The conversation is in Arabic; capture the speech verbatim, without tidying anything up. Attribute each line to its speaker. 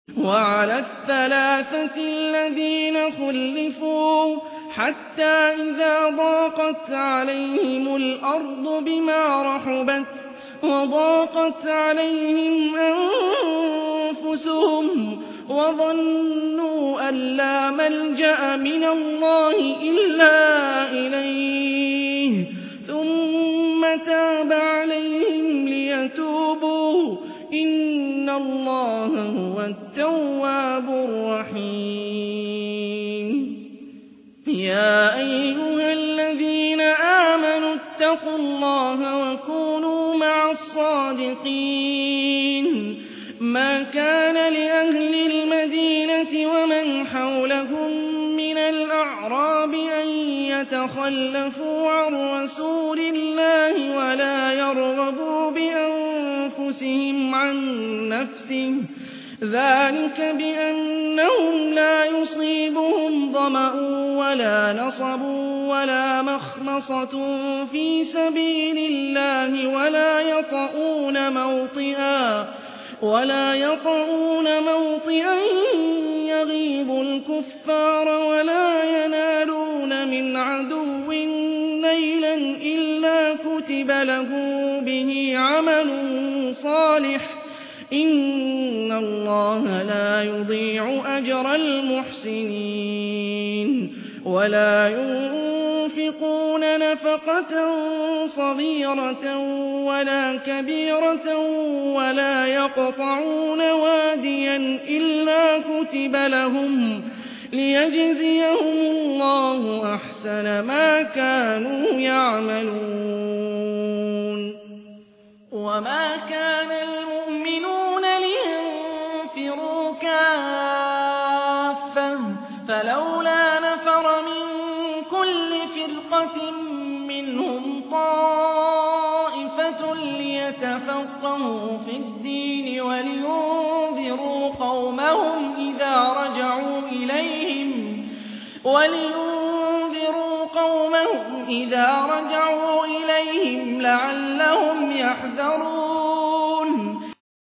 Speaker 1: وعلى الثلاثة الذين خلفوا حتى إذا ضاقت عليهم الأرض بما رحبت وضاقت عليهم أنفسهم وظنوا أن لا ملجأ من الله إلا إليه ثم تاب عليهم ليتوبوا إن الله هو التواب الرحيم يا أيها الذين آمنوا اتقوا الله وكونوا مع الصادقين ما كان لأهل المدينة ومن حولهم من الأعراب أن يتخلفوا عن رسول الله ولا يرغبوا بأنفسهم عن نفسه ذلك بأنهم لا يصيبهم ظمأ ولا نصب ولا مخمصة في سبيل الله ولا يطؤون موطئا ولا يطؤون موطئا يغيظ الكفار ولا ينالون من عدو نيلا إلا كتب له به عمل صالح إن الله لا يضيع أجر المحسنين ولا ينفقون نفقة صغيرة ولا كبيرة ولا يقطعون واديا إلا كتب لهم ليجزيهم الله أحسن ما كانوا يعملون وما كان المؤمنون لينفروا كافة فلولا نفر من كل فرقة منهم طائفة ليتفقهوا في الدين ولينذروا قومهم إذا رجعوا إليهم ولينذروا قومهم إذا رجعوا إليهم لعلهم يحذرون